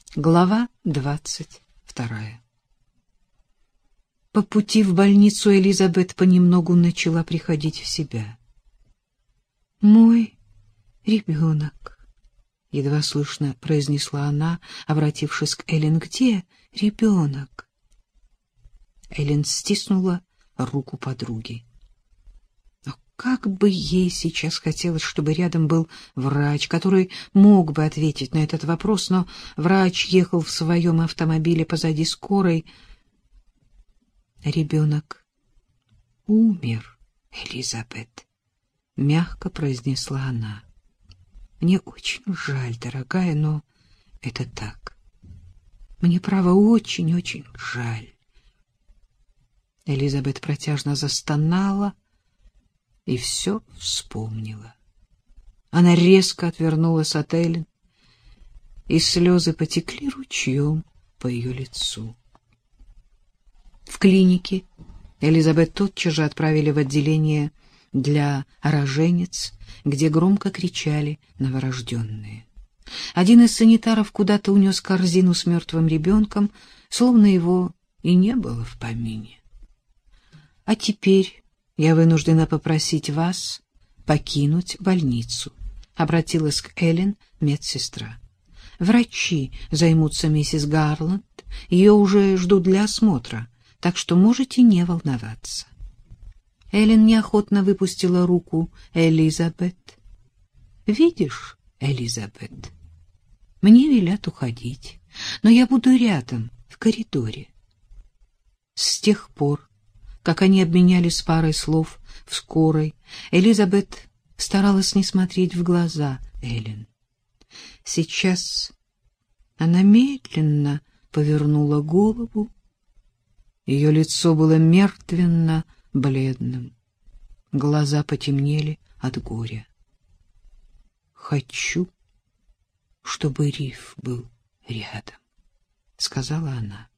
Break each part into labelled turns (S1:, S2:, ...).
S1: Глава 22. По пути в больницу Элизабет понемногу начала приходить в себя. «Мой ребенок», — едва слышно произнесла она, обратившись к Эллен. «Где ребенок?» Эллен стиснула руку подруги. Как бы ей сейчас хотелось, чтобы рядом был врач, который мог бы ответить на этот вопрос, но врач ехал в своем автомобиле позади скорой. «Ребенок умер, Элизабет», — мягко произнесла она. «Мне очень жаль, дорогая, но это так. Мне, право, очень-очень жаль». Элизабет протяжно застонала и все вспомнила. Она резко отвернулась от Эллен, и слезы потекли ручьем по ее лицу. В клинике Элизабет тотчас же отправили в отделение для роженец, где громко кричали новорожденные. Один из санитаров куда-то унес корзину с мертвым ребенком, словно его и не было в помине. «А теперь я вынуждена попросить вас покинуть больницу», — обратилась к Эллен медсестра. «Врачи займутся миссис Гарланд, ее уже ждут для осмотра, так что можете не волноваться». Эллен неохотно выпустила руку Элизабет. «Видишь, Элизабет, мне велят уходить, но я буду рядом, в коридоре». С тех пор, как они обменялись парой слов в скорой, Элизабет старалась не смотреть в глаза Эллен. Сейчас она медленно повернула голову. Ее лицо было мертвенно-бледным. Глаза потемнели от горя. «Хочу, чтобы Риф был рядом», — сказала она.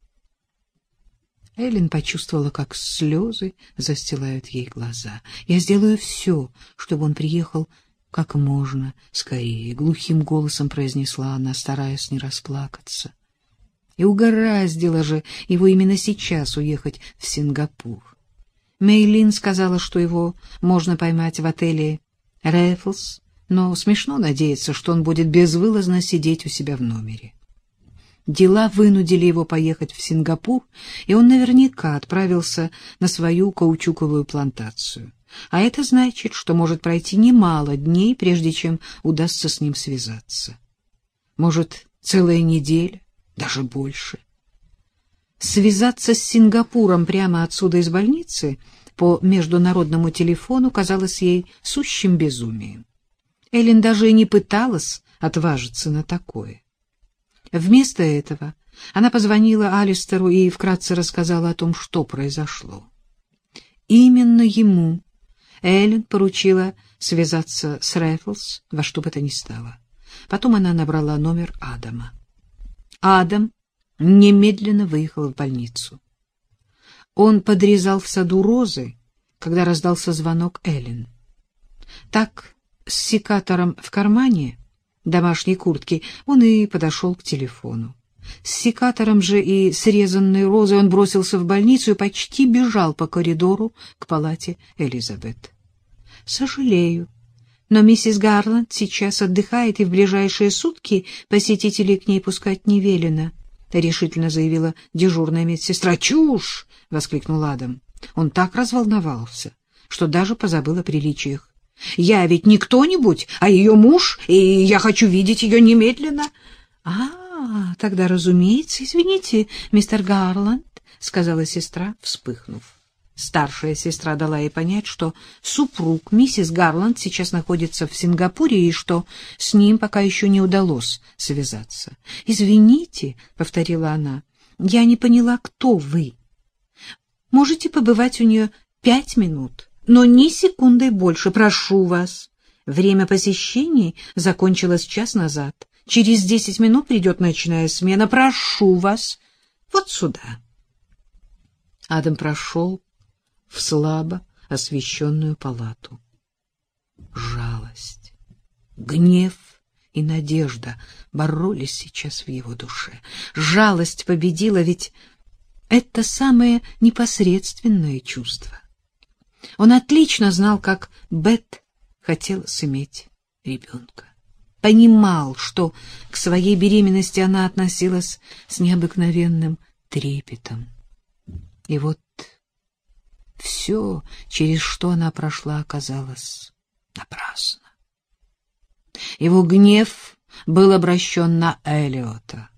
S1: Эллен почувствовала, как слезы застилают ей глаза. «Я сделаю все, чтобы он приехал как можно скорее», — глухим голосом произнесла она, стараясь не расплакаться. И угораздило же его именно сейчас уехать в Сингапур. Мэйлин сказала, что его можно поймать в отеле «Рэффлс», но смешно надеяться, что он будет безвылазно сидеть у себя в номере. Дела вынудили его поехать в Сингапур, и он наверняка отправился на свою каучуковую плантацию. А это значит, что может пройти немало дней, прежде чем удастся с ним связаться. Может, целая неделя, даже больше. Связаться с Сингапуром прямо отсюда из больницы по международному телефону казалось ей сущим безумием. Эллен даже и не пыталась отважиться на такое. Вместо этого она позвонила Алистеру и вкратце рассказала о том, что произошло. Именно ему Эллен поручила связаться с Рэффлс во что бы то ни стало. Потом она набрала номер Адама. Адам немедленно выехал в больницу. Он подрезал в саду розы, когда раздался звонок Эллен. Так, с секатором в кармане домашней куртки он и подошел к телефону. С секатором же и срезанной розой он бросился в больницу и почти бежал по коридору к палате Элизабет. «Сожалею, но миссис Гарланд сейчас отдыхает, и в ближайшие сутки посетителей к ней пускать не велено», — решительно заявила дежурная медсестра. «Чушь!» — воскликнул Адам. Он так разволновался, что даже позабыл о приличиях. «Я ведь не кто-нибудь, а ее муж, и я хочу видеть ее немедленно». Тогда, разумеется, извините, мистер Гарланд», — сказала сестра, вспыхнув. Старшая сестра дала ей понять, что супруг миссис Гарланд сейчас находится в Сингапуре и что с ним пока еще не удалось связаться. «Извините», — повторила она, — «я не поняла, кто вы. Можете побывать у нее 5 минут?» Но ни секундой больше, прошу вас. Время посещений закончилось час назад. Через 10 минут придет ночная смена. Прошу вас, вот сюда. Адам прошел в слабо освещенную палату. Жалость, гнев и и надежда боролись сейчас в его душе. Жалость победила, ведь это самое непосредственное чувство. Он отлично знал, как Бет хотела иметь ребенка. Понимал, что к своей беременности она относилась с необыкновенным трепетом. И вот все, через что она прошла, оказалось напрасно. Его гнев был обращен на Эллиота.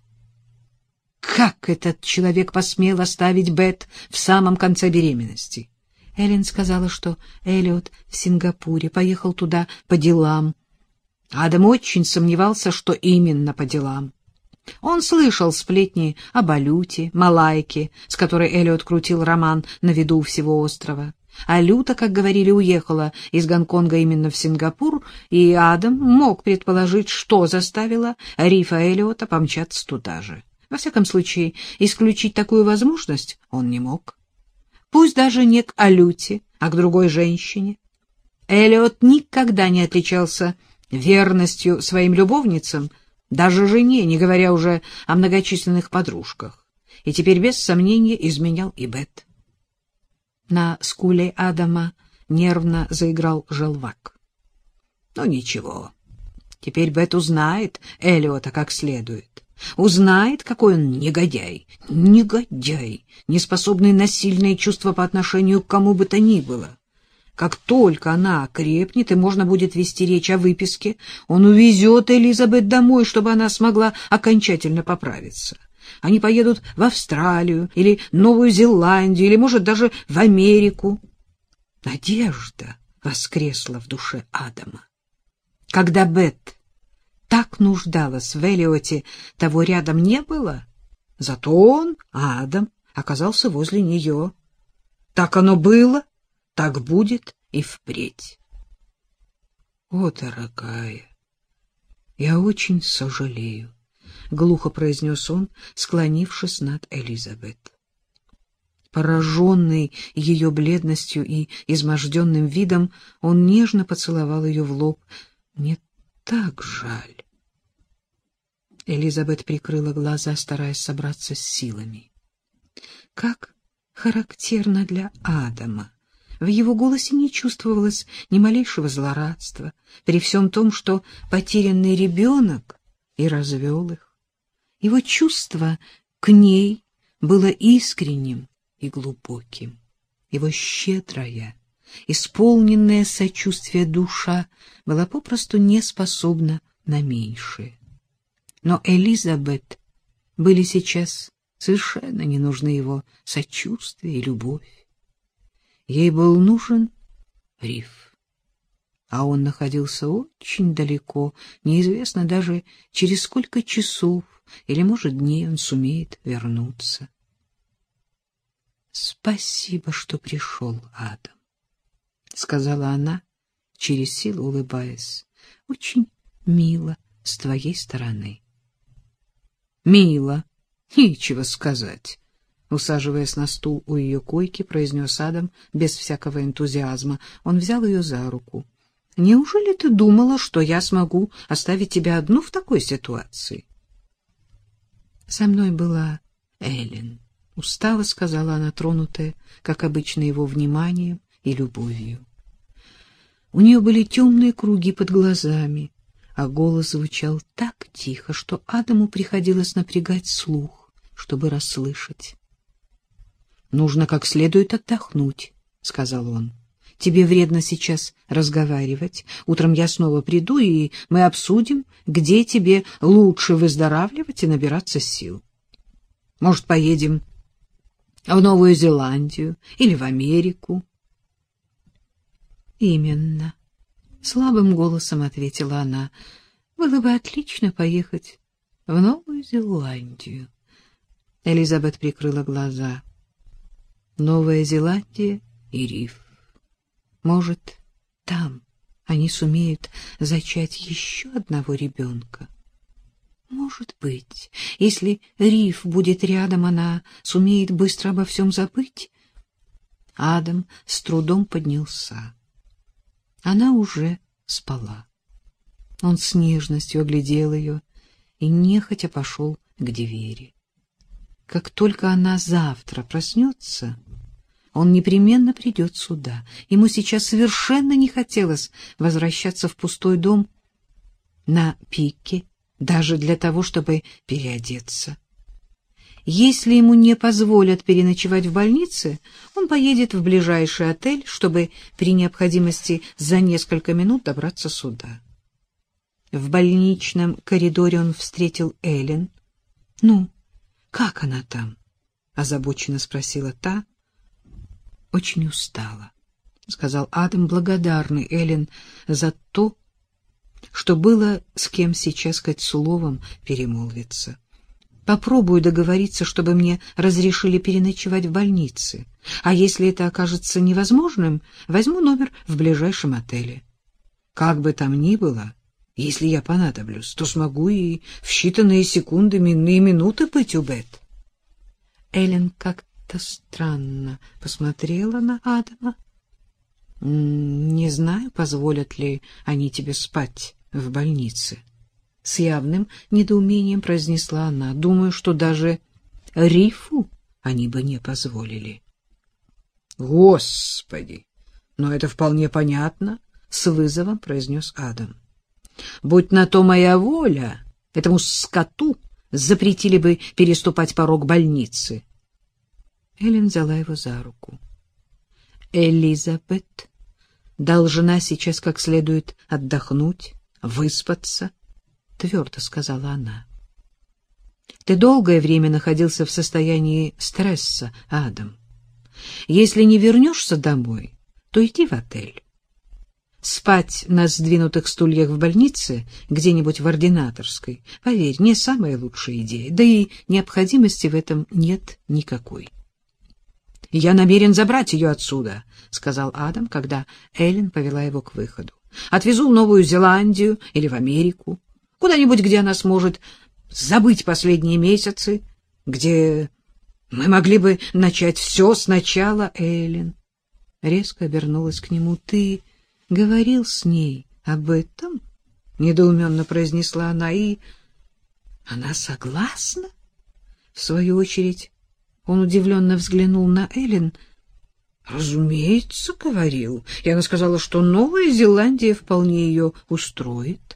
S1: Как этот человек посмел оставить Бет в самом конце беременности? Эллен сказала, что Эллиот в Сингапуре, поехал туда по делам. Адам очень сомневался, что именно по делам. Он слышал сплетни об Алюте, малайке, с которой Эллиот крутил роман на виду у всего острова. Алюта, как говорили, уехала из Гонконга именно в Сингапур, и Адам мог предположить, что заставило Рифа Эллиота помчаться туда же. Во всяком случае, исключить такую возможность он не мог. Пусть даже не к Алюте, а к другой женщине. Эллиот никогда не отличался верностью своим любовницам, даже жене, не говоря уже о многочисленных подружках, и теперь без сомнения изменял и Бет. На скуле Адама нервно заиграл желвак. Но ничего, теперь Бет узнает Эллиота как следует. Узнает, какой он негодяй, неспособный на сильные чувства по отношению к кому бы то ни было. Как только она окрепнет и можно будет вести речь о выписке, он увезет Элизабет домой, чтобы она смогла окончательно поправиться. Они поедут в Австралию или Новую Зеландию, или, может, даже в Америку. Надежда воскресла в душе Адама. Когда Бет так нуждалась в Эллиоте, того рядом не было, зато он, Адам, оказался возле нее. Так оно было, так будет и впредь. О, дорогая, я очень сожалею, — глухо произнес он, склонившись над Элизабет. Пораженный ее бледностью и изможденным видом, он нежно поцеловал ее в лоб. Мне так жаль. Элизабет прикрыла глаза, стараясь собраться с силами. Как характерно для Адама. В его голосе не чувствовалось ни малейшего злорадства, при всем том, что потерянный ребенок и развел их. Его чувство к ней было искренним и глубоким. Его щедрая, исполненная сочувствия душа была попросту не способна на меньшее. Но Элизабет были сейчас совершенно не нужны его сочувствие и любовь. Ей был нужен Риф, а он находился очень далеко, неизвестно даже через сколько часов или, может, дней он сумеет вернуться. «Спасибо, что пришел, Адам», — сказала она, через силу улыбаясь. «Очень мило с твоей стороны». «Мило, нечего сказать», — усаживаясь на стул у ее койки, произнес Адам без всякого энтузиазма. Он взял ее за руку. «Неужели ты думала, что я смогу оставить тебя одну в такой ситуации?» «Со мной была Эллен», — устало сказала она, тронутая, как обычно, его вниманием и любовью. У нее были темные круги под глазами, а голос звучал так тихо, что Адаму приходилось напрягать слух, чтобы расслышать. «Нужно как следует отдохнуть», — сказал он. «Тебе вредно сейчас разговаривать. Утром я снова приду, и мы обсудим, где тебе лучше выздоравливать и набираться сил. Может, поедем в Новую Зеландию или в Америку?» «Именно», — слабым голосом ответила она. «Было бы отлично поехать в Новую Зеландию». Элизабет прикрыла глаза. Новая Зеландия и Риф. Может, там они сумеют зачать еще одного ребенка. Может быть, если Риф будет рядом, она сумеет быстро обо всем забыть. Адам с трудом поднялся. Она уже спала. Он с нежностью оглядел ее и нехотя пошел к двери. Как только она завтра проснется, он непременно придет сюда. Ему сейчас совершенно не хотелось возвращаться в пустой дом на пике, даже для того, чтобы переодеться. Если ему не позволят переночевать в больнице, он поедет в ближайший отель, чтобы при необходимости за несколько минут добраться сюда. В больничном коридоре он встретил Эллен. — Ну, как она там? — озабоченно спросила та. — Очень устала, — сказал Адам, благодарный Эллен за то, что было с кем сейчас хоть словом перемолвиться. Попробую договориться, чтобы мне разрешили переночевать в больнице. А если это окажется невозможным, возьму номер в ближайшем отеле. Как бы там ни было, если я понадоблюсь, то смогу и в считанные секунды, и минуты быть у Бет. Эллен как-то странно посмотрела на Адама. — Не знаю, позволят ли они тебе спать в больнице. С явным недоумением произнесла она. Думаю, что даже Рифу они бы не позволили. — Господи! Но это вполне понятно, — с вызовом произнес Адам. — Будь на то моя воля, этому скоту запретили бы переступать порог больницы. Эллен взяла его за руку. — Элизабет должна сейчас как следует отдохнуть, выспаться, — твердо сказала она. — Ты долгое время находился в состоянии стресса, Адам. Если не вернешься домой, то иди в отель. Спать на сдвинутых стульях в больнице, где-нибудь в ординаторской, поверь, не самая лучшая идея, да и необходимости в этом нет никакой. — Я намерен забрать ее отсюда, — сказал Адам, когда Эллен повела его к выходу. — Отвезу в Новую Зеландию или в Америку, куда-нибудь, где она сможет забыть последние месяцы, где мы могли бы начать все сначала. Эллен резко обернулась к нему. — Ты говорил с ней об этом? — недоуменно произнесла она. — И она согласна? В свою очередь он удивленно взглянул на Эллен. — Разумеется, говорил. И она сказала, что Новая Зеландия вполне ее устроит.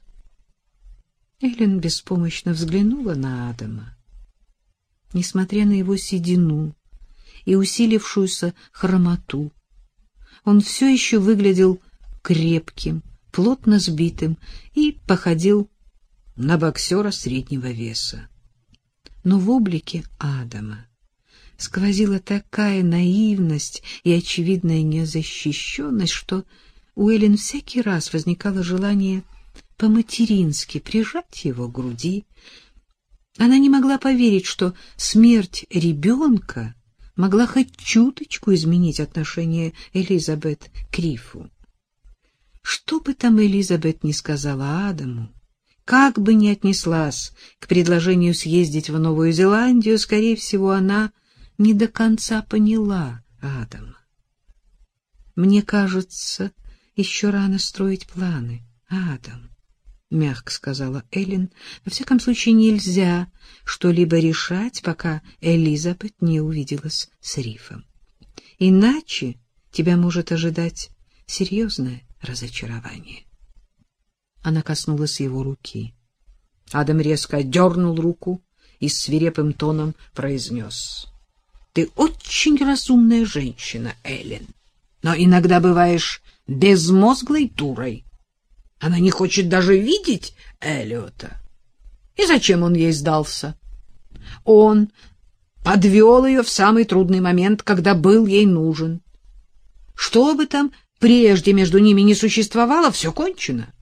S1: Эллен беспомощно взглянула на Адама. Несмотря на его седину и усилившуюся хромоту, он все еще выглядел крепким, плотно сбитым и походил на боксера среднего веса. Но в облике Адама сквозила такая наивность и очевидная незащищенность, что у Эллен всякий раз возникало желание по-матерински прижать его к груди. Она не могла поверить, что смерть ребенка могла хоть чуточку изменить отношение Элизабет к Рифу. Что бы там Элизабет ни сказала Адаму, как бы ни отнеслась к предложению съездить в Новую Зеландию, скорее всего, она не до конца поняла Адама. «Мне кажется, еще рано строить планы, Адам», — мягко сказала Эллен. «Во всяком случае, нельзя что-либо решать, пока Элизабет не увиделась с Рифом. Иначе тебя может ожидать серьезное разочарование». Она коснулась его руки. Адам резко отдернул руку и свирепым тоном произнес: «Ты очень разумная женщина, Эллен, но иногда бываешь безмозглой дурой. Она не хочет даже видеть Эллиота. И зачем он ей сдался? Он подвел ее в самый трудный момент, когда был ей нужен. Что бы там прежде между ними не существовало, все кончено.